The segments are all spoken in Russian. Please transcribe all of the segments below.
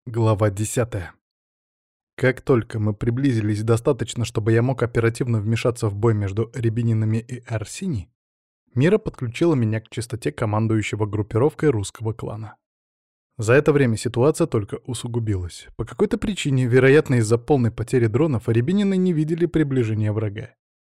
Глава 10. Как только мы приблизились достаточно, чтобы я мог оперативно вмешаться в бой между Рябининами и Арсини, Мира подключила меня к частоте командующего группировкой русского клана. За это время ситуация только усугубилась. По какой-то причине, вероятно из-за полной потери дронов, Рябинины не видели приближения врага.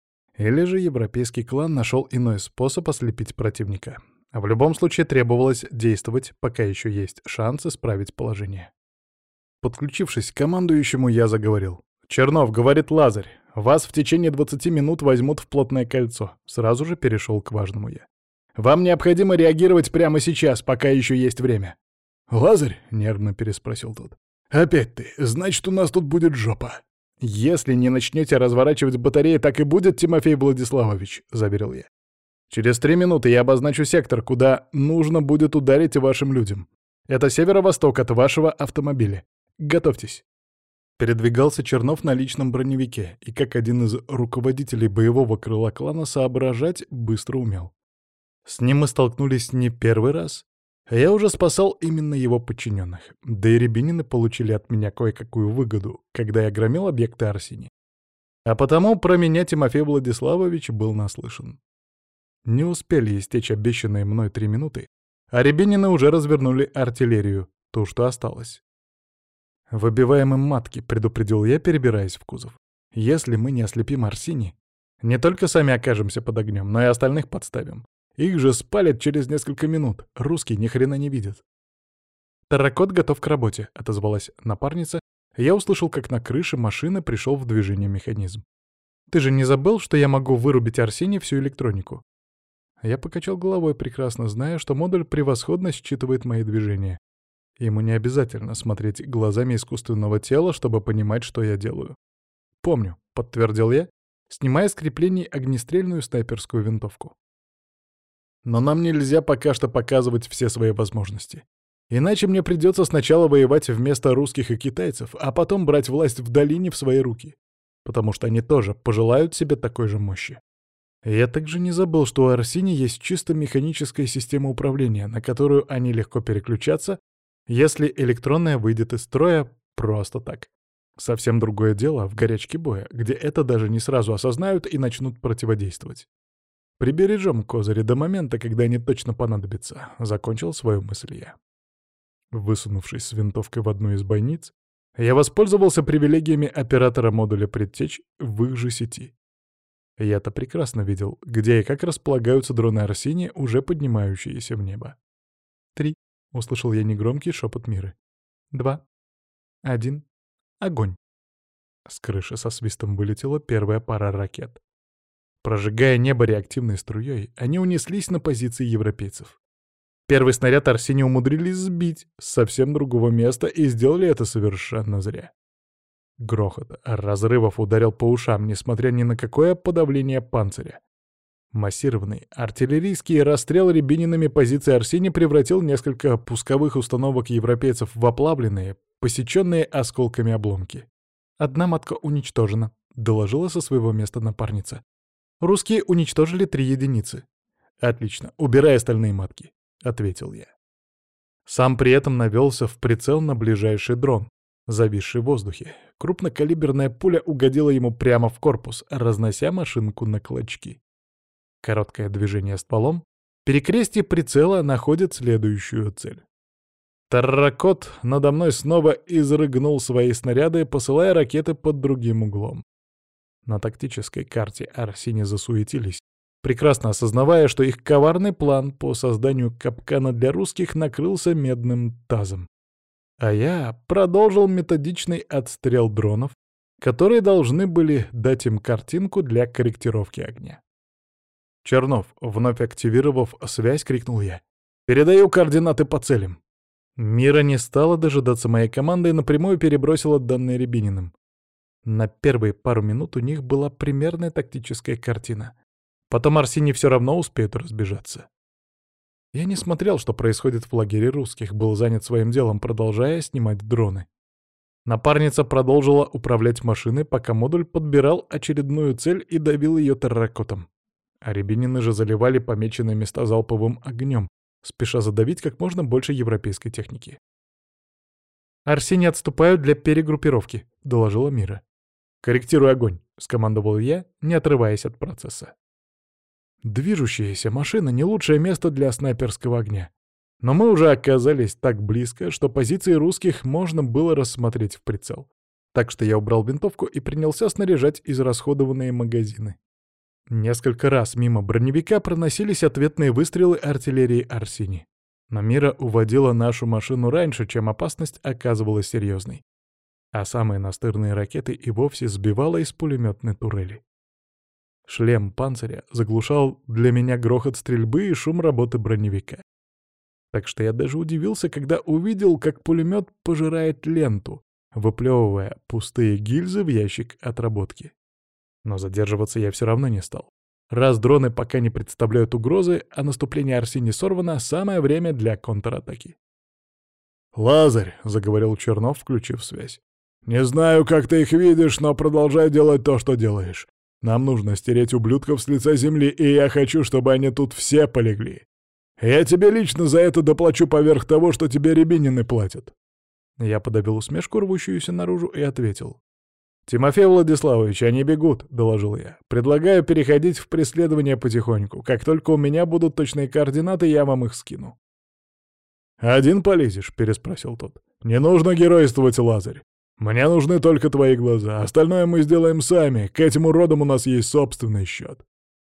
Или же европейский клан нашел иной способ ослепить противника. А в любом случае требовалось действовать, пока еще есть шанс исправить положение. Подключившись к командующему, я заговорил. «Чернов, — говорит Лазарь, — вас в течение 20 минут возьмут в плотное кольцо». Сразу же перешел к важному я. «Вам необходимо реагировать прямо сейчас, пока еще есть время». «Лазарь?» — нервно переспросил тот. «Опять ты. Значит, у нас тут будет жопа». «Если не начнете разворачивать батареи, так и будет, Тимофей Владиславович», — заверил я. «Через 3 минуты я обозначу сектор, куда нужно будет ударить вашим людям. Это северо-восток от вашего автомобиля. Готовьтесь». Передвигался Чернов на личном броневике, и как один из руководителей боевого крыла клана соображать быстро умел. С ним мы столкнулись не первый раз, а я уже спасал именно его подчиненных. Да и рябинины получили от меня кое-какую выгоду, когда я громил объекты Арсени. А потому про меня Тимофей Владиславович был наслышан. Не успели истечь обещанные мной 3 минуты, а рябинины уже развернули артиллерию, ту, что осталось. «Выбиваем им матки», — предупредил я, перебираясь в кузов. «Если мы не ослепим Арсини, не только сами окажемся под огнем, но и остальных подставим. Их же спалят через несколько минут. Русские ни хрена не видят». «Таракот готов к работе», — отозвалась напарница. Я услышал, как на крыше машины пришел в движение механизм. «Ты же не забыл, что я могу вырубить Арсени всю электронику?» Я покачал головой, прекрасно зная, что модуль превосходно считывает мои движения. Ему не обязательно смотреть глазами искусственного тела, чтобы понимать, что я делаю. «Помню», — подтвердил я, снимая с креплений огнестрельную снайперскую винтовку. «Но нам нельзя пока что показывать все свои возможности. Иначе мне придется сначала воевать вместо русских и китайцев, а потом брать власть в долине в свои руки, потому что они тоже пожелают себе такой же мощи». Я также не забыл, что у Арсини есть чисто механическая система управления, на которую они легко переключатся, если электронная выйдет из строя просто так. Совсем другое дело в горячке боя, где это даже не сразу осознают и начнут противодействовать. Прибережем козыри до момента, когда они точно понадобятся, — закончил свою мысль я. Высунувшись с винтовкой в одну из бойниц, я воспользовался привилегиями оператора модуля предтеч в их же сети. Я-то прекрасно видел, где и как располагаются дроны Арсения, уже поднимающиеся в небо. 3. — услышал я негромкий шепот Миры. 2. 1. Огонь. С крыши со свистом вылетела первая пара ракет. Прожигая небо реактивной струей, они унеслись на позиции европейцев. Первый снаряд Арсения умудрились сбить с совсем другого места и сделали это совершенно зря. Грохот разрывов ударил по ушам, несмотря ни на какое подавление панциря. Массированный артиллерийский расстрел рябининами позиции Арсения превратил несколько пусковых установок европейцев в оплавленные, посеченные осколками обломки. «Одна матка уничтожена», — доложила со своего места напарница. «Русские уничтожили 3 единицы». «Отлично, убирай остальные матки», — ответил я. Сам при этом навелся в прицел на ближайший дрон, зависший в воздухе. Крупнокалиберная пуля угодила ему прямо в корпус, разнося машинку на клочки. Короткое движение стволом, перекрестие прицела находит следующую цель. Тарракот надо мной снова изрыгнул свои снаряды, посылая ракеты под другим углом. На тактической карте Арсини засуетились, прекрасно осознавая, что их коварный план по созданию капкана для русских накрылся медным тазом. А я продолжил методичный отстрел дронов, которые должны были дать им картинку для корректировки огня. «Чернов», вновь активировав связь, крикнул я. «Передаю координаты по целям». Мира не стала дожидаться моей команды и напрямую перебросила данные Рябининым. На первые пару минут у них была примерная тактическая картина. Потом Арсений все равно успеет разбежаться. Я не смотрел, что происходит в лагере русских, был занят своим делом, продолжая снимать дроны. Напарница продолжила управлять машиной, пока модуль подбирал очередную цель и давил ее терракотом. А рябинины же заливали помеченные места залповым огнем, спеша задавить как можно больше европейской техники. «Арсений отступают для перегруппировки», — доложила Мира. «Корректируй огонь», — скомандовал я, не отрываясь от процесса. Движущаяся машина — не лучшее место для снайперского огня. Но мы уже оказались так близко, что позиции русских можно было рассмотреть в прицел. Так что я убрал винтовку и принялся снаряжать израсходованные магазины. Несколько раз мимо броневика проносились ответные выстрелы артиллерии Арсини. Но Мира уводила нашу машину раньше, чем опасность оказывалась серьезной. А самые настырные ракеты и вовсе сбивала из пулеметной турели. Шлем панциря заглушал для меня грохот стрельбы и шум работы броневика. Так что я даже удивился, когда увидел, как пулемет пожирает ленту, выплевывая пустые гильзы в ящик отработки. Но задерживаться я все равно не стал. Раз дроны пока не представляют угрозы, а наступление Арсини сорвано, самое время для контратаки. «Лазарь», — заговорил Чернов, включив связь. «Не знаю, как ты их видишь, но продолжай делать то, что делаешь. Нам нужно стереть ублюдков с лица земли, и я хочу, чтобы они тут все полегли. Я тебе лично за это доплачу поверх того, что тебе рябинины платят». Я подавил усмешку, рвущуюся наружу, и ответил. «Тимофей Владиславович, они бегут», — доложил я. «Предлагаю переходить в преследование потихоньку. Как только у меня будут точные координаты, я вам их скину». «Один полезешь?» — переспросил тот. «Не нужно геройствовать, Лазарь. Мне нужны только твои глаза. Остальное мы сделаем сами. К этим уродам у нас есть собственный счет».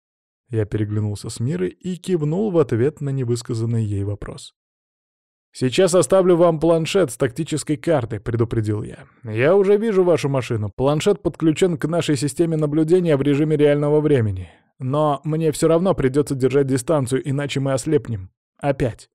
Я переглянулся с Мирой и кивнул в ответ на невысказанный ей вопрос. «Сейчас оставлю вам планшет с тактической картой», — предупредил я. «Я уже вижу вашу машину. Планшет подключен к нашей системе наблюдения в режиме реального времени. Но мне все равно придется держать дистанцию, иначе мы ослепнем. Опять».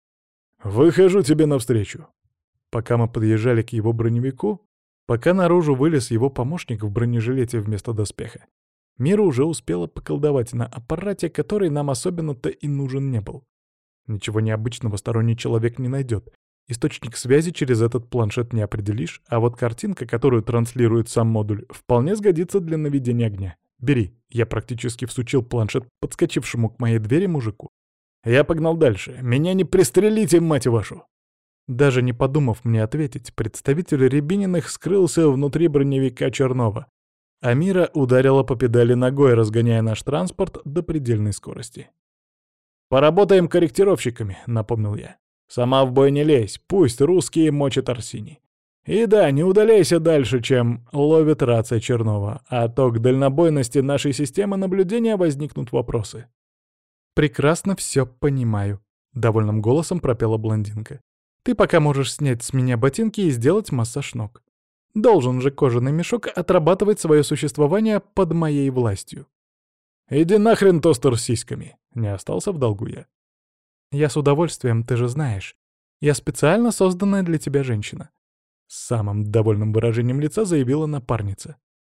«Выхожу тебе навстречу». Пока мы подъезжали к его броневику, пока наружу вылез его помощник в бронежилете вместо доспеха, Мира уже успела поколдовать на аппарате, который нам особенно-то и нужен не был. Ничего необычного сторонний человек не найдет. Источник связи через этот планшет не определишь, а вот картинка, которую транслирует сам модуль, вполне сгодится для наведения огня. Бери. Я практически всучил планшет подскочившему к моей двери мужику. Я погнал дальше. Меня не пристрелите, мать вашу! Даже не подумав мне ответить, представитель Рябининых скрылся внутри броневика Чернова, а Мира ударила по педали ногой, разгоняя наш транспорт до предельной скорости. «Поработаем корректировщиками», — напомнил я. «Сама в бой не лезь, пусть русские мочат Арсини. И да, не удаляйся дальше, чем ловит рация Чернова, а то к дальнобойности нашей системы наблюдения возникнут вопросы». «Прекрасно все понимаю», — довольным голосом пропела блондинка. «Ты пока можешь снять с меня ботинки и сделать массаж ног. Должен же кожаный мешок отрабатывать свое существование под моей властью». «Иди нахрен, тостер с сиськами!» — не остался в долгу я. «Я с удовольствием, ты же знаешь. Я специально созданная для тебя женщина», — с самым довольным выражением лица заявила напарница.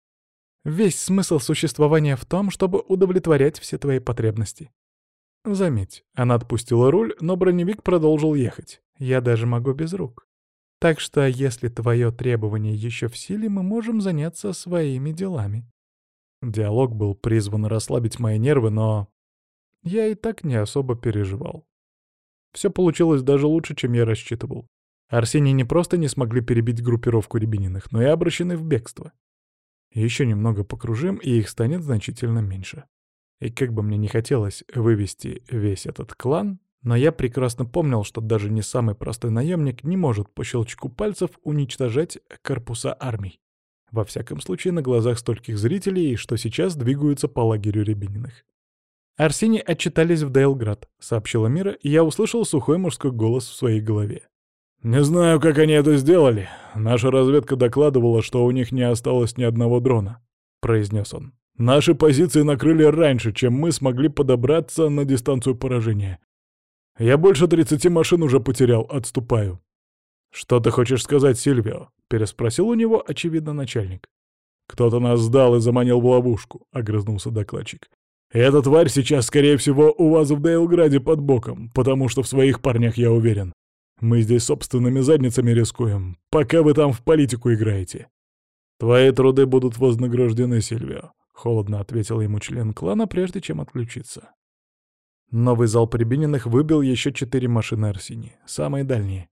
«Весь смысл существования в том, чтобы удовлетворять все твои потребности». Заметь, она отпустила руль, но броневик продолжил ехать. Я даже могу без рук. Так что, если твое требование еще в силе, мы можем заняться своими делами. Диалог был призван расслабить мои нервы, но я и так не особо переживал. Все получилось даже лучше, чем я рассчитывал. Арсений не просто не смогли перебить группировку Рябининых, но и обращены в бегство. Еще немного покружим, и их станет значительно меньше. И как бы мне не хотелось вывести весь этот клан, но я прекрасно помнил, что даже не самый простой наемник не может по щелчку пальцев уничтожать корпуса армий. Во всяком случае, на глазах стольких зрителей, что сейчас двигаются по лагерю Рябининых. «Арсений отчитались в Дейлград», — сообщила Мира, и я услышал сухой мужской голос в своей голове. «Не знаю, как они это сделали. Наша разведка докладывала, что у них не осталось ни одного дрона», — произнес он. «Наши позиции накрыли раньше, чем мы смогли подобраться на дистанцию поражения. Я больше 30 машин уже потерял, отступаю». «Что ты хочешь сказать, Сильвио?» — переспросил у него, очевидно, начальник. «Кто-то нас сдал и заманил в ловушку», — огрызнулся докладчик. «Эта тварь сейчас, скорее всего, у вас в Дейлграде под боком, потому что в своих парнях я уверен. Мы здесь собственными задницами рискуем, пока вы там в политику играете». «Твои труды будут вознаграждены, Сильвио», — холодно ответил ему член клана, прежде чем отключиться. Новый залп Рябининых выбил еще 4 машины Арсини, самые дальние.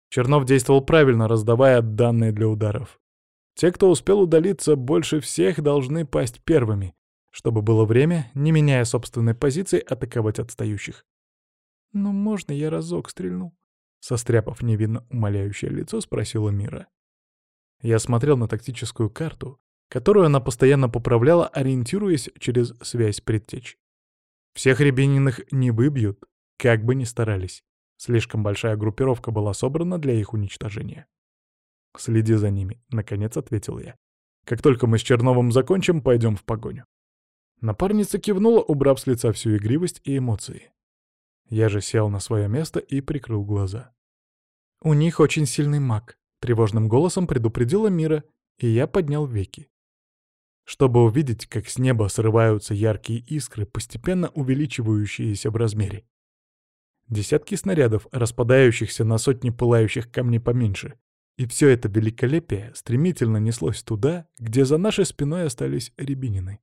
Чернов действовал правильно, раздавая данные для ударов. Те, кто успел удалиться, больше всех должны пасть первыми, чтобы было время, не меняя собственной позиции, атаковать отстающих. «Ну, можно я разок стрельну?» Состряпав невинно умоляющее лицо, спросила Мира. Я смотрел на тактическую карту, которую она постоянно поправляла, ориентируясь через связь предтеч. Всех Рябининых не выбьют, как бы ни старались. Слишком большая группировка была собрана для их уничтожения. «Следи за ними», — наконец ответил я. «Как только мы с Черновым закончим, пойдем в погоню». Напарница кивнула, убрав с лица всю игривость и эмоции. Я же сел на свое место и прикрыл глаза. «У них очень сильный маг», — тревожным голосом предупредила Мира, и я поднял веки. Чтобы увидеть, как с неба срываются яркие искры, постепенно увеличивающиеся в размере. Десятки снарядов, распадающихся на сотни пылающих камней поменьше. И все это великолепие стремительно неслось туда, где за нашей спиной остались Рябинины.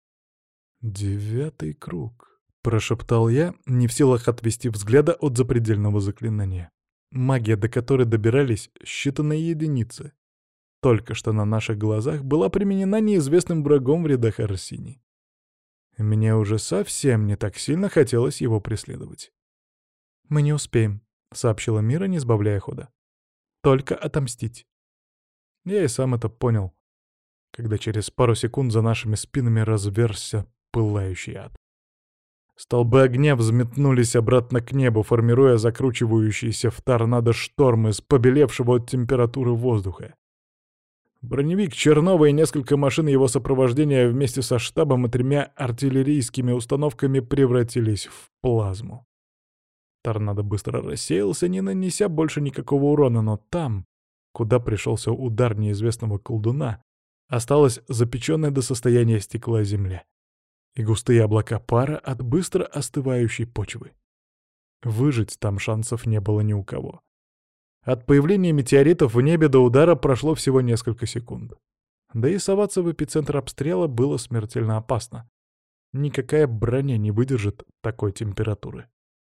«9-й круг», — прошептал я, не в силах отвести взгляда от запредельного заклинания. Магия, до которой добирались считанные единицы. Только что на наших глазах была применена неизвестным врагом в рядах Арсини. Мне уже совсем не так сильно хотелось его преследовать. «Мы не успеем», — сообщила Мира, не сбавляя хода. «Только отомстить». Я и сам это понял, когда через пару секунд за нашими спинами разверзся пылающий ад. Столбы огня взметнулись обратно к небу, формируя закручивающиеся в торнадо шторм из побелевшего от температуры воздуха. Броневик Чернова и несколько машин его сопровождения вместе со штабом и 3 артиллерийскими установками превратились в плазму. Торнадо быстро рассеялся, не нанеся больше никакого урона, но там, куда пришелся удар неизвестного колдуна, осталась запеченная до состояния стекла земля и густые облака пара от быстро остывающей почвы. Выжить там шансов не было ни у кого. От появления метеоритов в небе до удара прошло всего несколько секунд. Да и соваться в эпицентр обстрела было смертельно опасно. Никакая броня не выдержит такой температуры.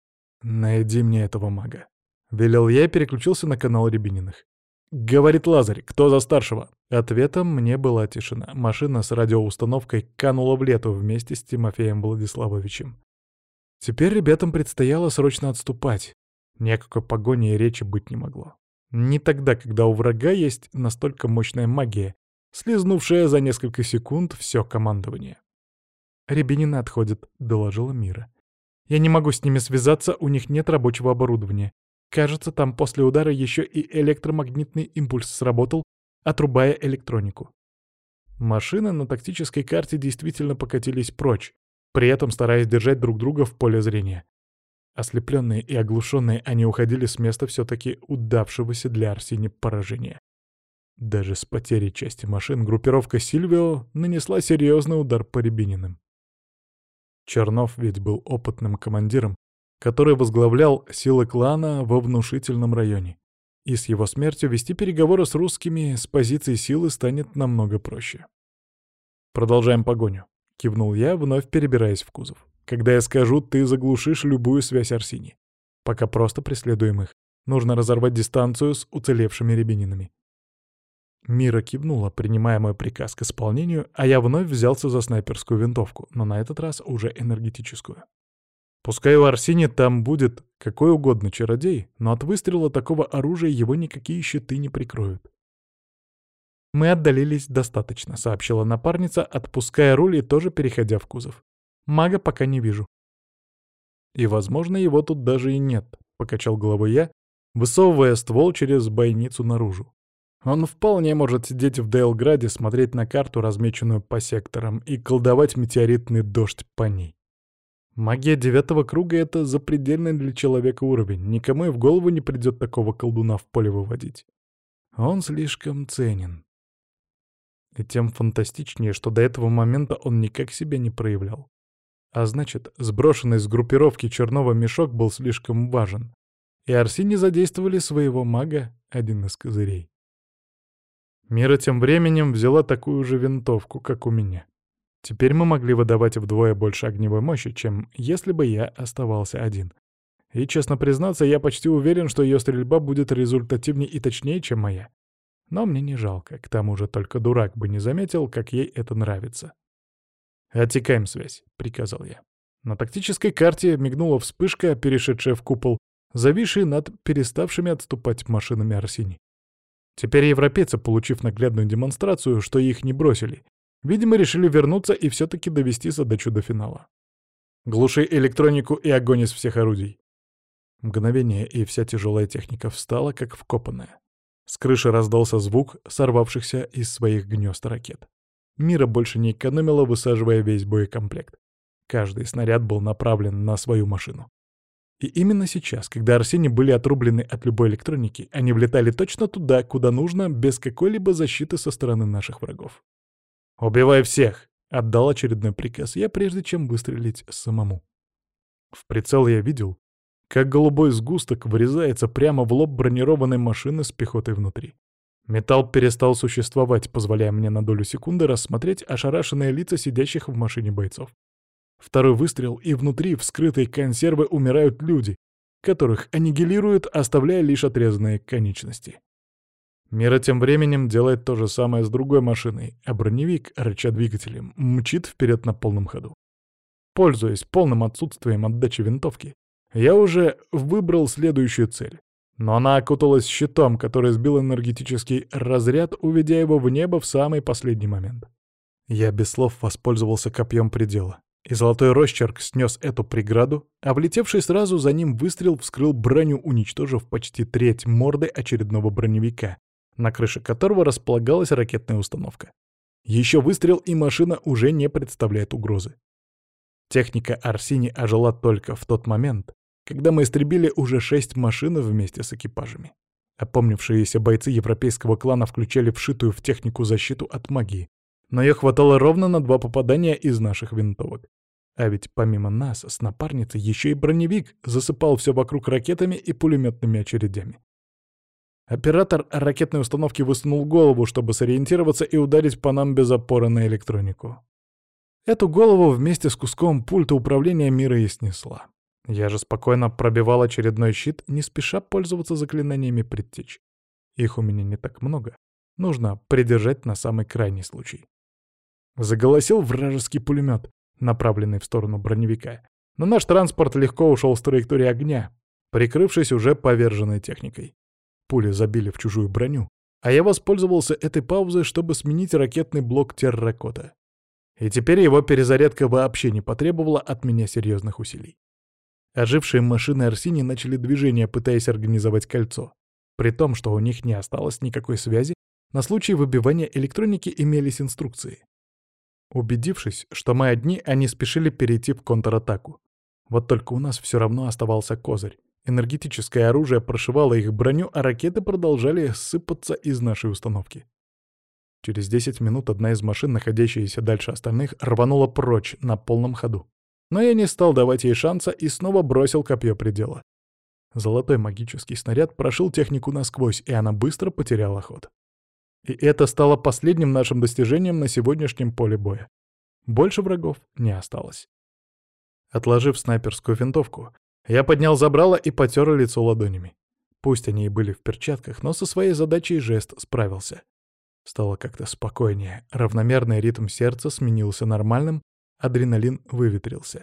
«Найди мне этого мага», — велел я и переключился на канал Рябининых. «Говорит Лазарь, кто за старшего?» Ответом мне была тишина. Машина с радиоустановкой канула в лету вместе с Тимофеем Владиславовичем. Теперь ребятам предстояло срочно отступать. Ни о какой погоне и речи быть не могло. Не тогда, когда у врага есть настолько мощная магия, слизнувшая за несколько секунд все командование. «Рябинины отходят», — доложила Мира. «Я не могу с ними связаться, у них нет рабочего оборудования. Кажется, там после удара еще и электромагнитный импульс сработал, отрубая электронику». Машины на тактической карте действительно покатились прочь, при этом стараясь держать друг друга в поле зрения. Ослепленные и оглушенные, они уходили с места все-таки удавшегося для Арсини поражения. Даже с потерей части машин группировка Сильвио нанесла серьезный удар по Рябининым. Чернов ведь был опытным командиром, который возглавлял силы клана во внушительном районе. И с его смертью вести переговоры с русскими с позиции силы станет намного проще. «Продолжаем погоню», — кивнул я, вновь перебираясь в кузов. «Когда я скажу, ты заглушишь любую связь Арсини. Пока просто преследуем их. Нужно разорвать дистанцию с уцелевшими рябининами». Мира кивнула, принимая мой приказ к исполнению, а я вновь взялся за снайперскую винтовку, но на этот раз уже энергетическую. Пускай у Арсини там будет какой угодно чародей, но от выстрела такого оружия его никакие щиты не прикроют. «Мы отдалились достаточно», — сообщила напарница, отпуская руль и тоже переходя в кузов. «Мага пока не вижу». «И, возможно, его тут даже и нет», — покачал головой я, высовывая ствол через бойницу наружу. «Он вполне может сидеть в Дейлграде, смотреть на карту, размеченную по секторам, и колдовать метеоритный дождь по ней. Магия 9-го круга — это запредельный для человека уровень. Никому и в голову не придет такого колдуна в поле выводить. Он слишком ценен. И тем фантастичнее, что до этого момента он никак себя не проявлял. А значит, сброшенный с группировки Чернова мешок был слишком важен. И Арсини задействовали своего мага, один из козырей. Мира тем временем взяла такую же винтовку, как у меня. Теперь мы могли выдавать вдвое больше огневой мощи, чем если бы я оставался один. И, честно признаться, я почти уверен, что ее стрельба будет результативнее и точнее, чем моя. Но мне не жалко, к тому же только дурак бы не заметил, как ей это нравится. «Отсекаем связь», — приказал я. На тактической карте мигнула вспышка, перешедшая в купол, зависший над переставшими отступать машинами Арсини. Теперь европейцы, получив наглядную демонстрацию, что их не бросили, видимо, решили вернуться и все-таки довести задачу до финала. «Глуши электронику и огонь из всех орудий». Мгновение, и вся тяжелая техника встала, как вкопанная. С крыши раздался звук сорвавшихся из своих гнезд ракет. Мира больше не экономила, высаживая весь боекомплект. Каждый снаряд был направлен на свою машину. И именно сейчас, когда Арсений были отрублены от любой электроники, они влетали точно туда, куда нужно, без какой-либо защиты со стороны наших врагов. «Убивай всех!» — отдал очередной приказ я, прежде чем выстрелить самому. В прицел я видел, как голубой сгусток врезается прямо в лоб бронированной машины с пехотой внутри. Металл перестал существовать, позволяя мне на долю секунды рассмотреть ошарашенные лица сидящих в машине бойцов. Второй выстрел, и внутри вскрытой консервы умирают люди, которых аннигилируют, оставляя лишь отрезанные конечности. Мира тем временем делает то же самое с другой машиной, а броневик, рыча двигателем, мчит вперед на полном ходу. Пользуясь полным отсутствием отдачи винтовки, я уже выбрал следующую цель. Но она окуталась щитом, который сбил энергетический разряд, уведя его в небо в самый последний момент. Я без слов воспользовался копьем предела, и золотой росчерк снес эту преграду, а влетевший сразу за ним выстрел вскрыл броню, уничтожив почти треть морды очередного броневика, на крыше которого располагалась ракетная установка. Еще выстрел, и машина уже не представляет угрозы. Техника Арсини ожила только в тот момент, когда мы истребили уже 6 машин вместе с экипажами. Опомнившиеся бойцы европейского клана включали вшитую в технику защиту от магии, но ее хватало ровно на 2 попадания из наших винтовок. А ведь помимо нас с напарницей еще и броневик засыпал все вокруг ракетами и пулеметными очередями. Оператор ракетной установки высунул голову, чтобы сориентироваться и ударить по нам без опоры на электронику. Эту голову вместе с куском пульта управления мира и снесла. Я же спокойно пробивал очередной щит, не спеша пользоваться заклинаниями предтеч. Их у меня не так много. Нужно придержать на самый крайний случай. Заголосил вражеский пулемет, направленный в сторону броневика. Но наш транспорт легко ушел с траектории огня, прикрывшись уже поверженной техникой. Пули забили в чужую броню, а я воспользовался этой паузой, чтобы сменить ракетный блок терракота. И теперь его перезарядка вообще не потребовала от меня серьезных усилий. Ожившие машины Арсини начали движение, пытаясь организовать кольцо. При том, что у них не осталось никакой связи, на случай выбивания электроники имелись инструкции. Убедившись, что мы одни, они спешили перейти в контратаку. Вот только у нас все равно оставался козырь. Энергетическое оружие прошивало их броню, а ракеты продолжали сыпаться из нашей установки. Через 10 минут одна из машин, находящаяся дальше остальных, рванула прочь на полном ходу. Но я не стал давать ей шанса и снова бросил копье предела. Золотой магический снаряд прошил технику насквозь, и она быстро потеряла ход. И это стало последним нашим достижением на сегодняшнем поле боя. Больше врагов не осталось. Отложив снайперскую винтовку, я поднял забрало и потер лицо ладонями. Пусть они и были в перчатках, но со своей задачей жест справился. Стало как-то спокойнее, равномерный ритм сердца сменился нормальным, адреналин выветрился.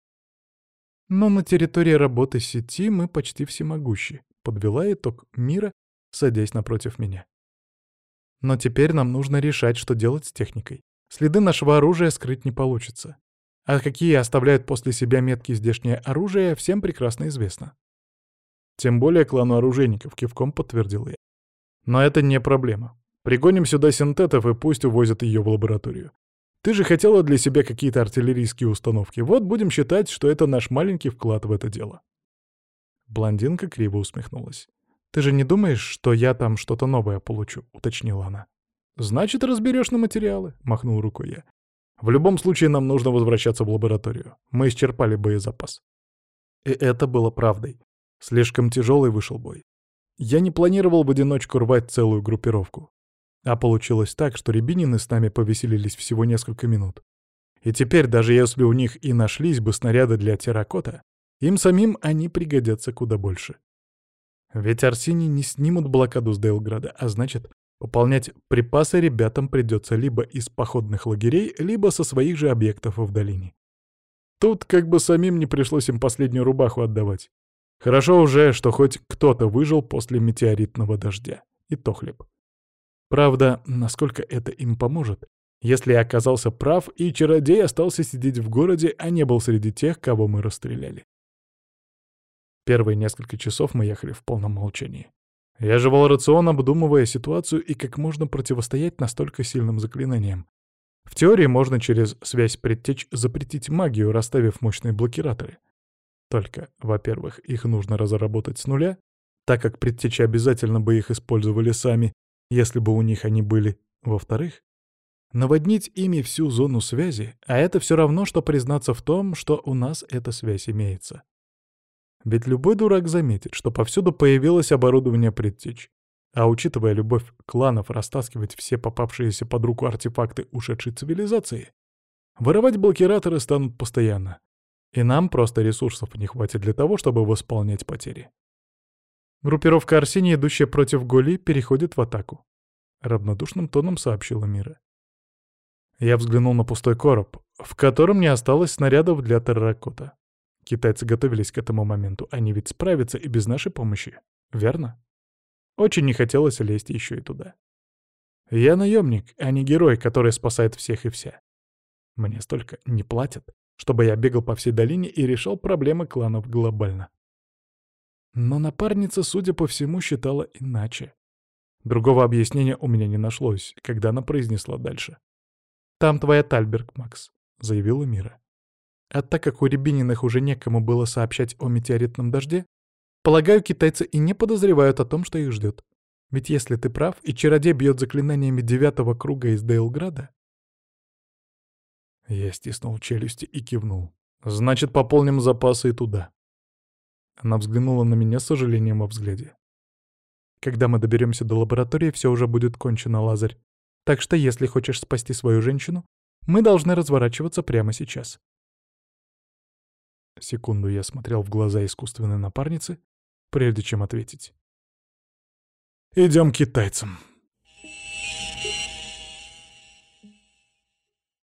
Но на территории работы сети мы почти всемогущи, подвела итог Мира, садясь напротив меня. Но теперь нам нужно решать, что делать с техникой. Следы нашего оружия скрыть не получится. А какие оставляют после себя метки здешнее оружие, всем прекрасно известно. Тем более клану оружейников, кивком подтвердил я. Но это не проблема. Пригоним сюда синтетов и пусть увозят ее в лабораторию. Ты же хотела для себя какие-то артиллерийские установки. Вот будем считать, что это наш маленький вклад в это дело. Блондинка криво усмехнулась. «Ты же не думаешь, что я там что-то новое получу?» — уточнила она. «Значит, разберешь на материалы», — махнул рукой я. «В любом случае нам нужно возвращаться в лабораторию. Мы исчерпали боезапас». И это было правдой. Слишком тяжелый вышел бой. Я не планировал в одиночку рвать целую группировку. А получилось так, что рябинины с нами повеселились всего несколько минут. И теперь, даже если у них и нашлись бы снаряды для терракота, Им самим они пригодятся куда больше. Ведь Арсини не снимут блокаду с Дейлграда, а значит, пополнять припасы ребятам придется либо из походных лагерей, либо со своих же объектов в долине. Тут как бы самим не пришлось им последнюю рубаху отдавать. Хорошо уже, что хоть кто-то выжил после метеоритного дождя. И то хлеб. Правда, насколько это им поможет, если я оказался прав, и чародей остался сидеть в городе, а не был среди тех, кого мы расстреляли. Первые несколько часов мы ехали в полном молчании. Я жевал рацион, обдумывая ситуацию и как можно противостоять настолько сильным заклинаниям. В теории можно через связь предтеч запретить магию, расставив мощные блокираторы. Только, во-первых, их нужно разработать с нуля, так как предтечи обязательно бы их использовали сами, если бы у них они были. Во-вторых, наводнить ими всю зону связи, а это все равно, что признаться в том, что у нас эта связь имеется. Ведь любой дурак заметит, что повсюду появилось оборудование предтеч. А учитывая любовь кланов растаскивать все попавшиеся под руку артефакты ушедшей цивилизации, воровать блокираторы станут постоянно. И нам просто ресурсов не хватит для того, чтобы восполнять потери. Группировка Арсения, идущая против Голи, переходит в атаку. Равнодушным тоном сообщила Мира. Я взглянул на пустой короб, в котором не осталось снарядов для терракота. Китайцы готовились к этому моменту, они ведь справятся и без нашей помощи, верно? Очень не хотелось лезть еще и туда. Я наемник, а не герой, который спасает всех и вся. Мне столько не платят, чтобы я бегал по всей долине и решал проблемы кланов глобально. Но напарница, судя по всему, считала иначе. Другого объяснения у меня не нашлось, когда она произнесла дальше. «Там твоя Тальберг, Макс», — заявила Мира. А так как у Рябининых уже некому было сообщать о метеоритном дожде, полагаю, китайцы и не подозревают о том, что их ждет. Ведь если ты прав, и чародей бьет заклинаниями 9-го круга из Дейлграда... Я стиснул челюсти и кивнул. Значит, пополним запасы и туда. Она взглянула на меня с сожалением во взгляде. Когда мы доберемся до лаборатории, все уже будет кончено, Лазарь. Так что, если хочешь спасти свою женщину, мы должны разворачиваться прямо сейчас. Секунду я смотрел в глаза искусственной напарницы, прежде чем ответить. «Идем к китайцам».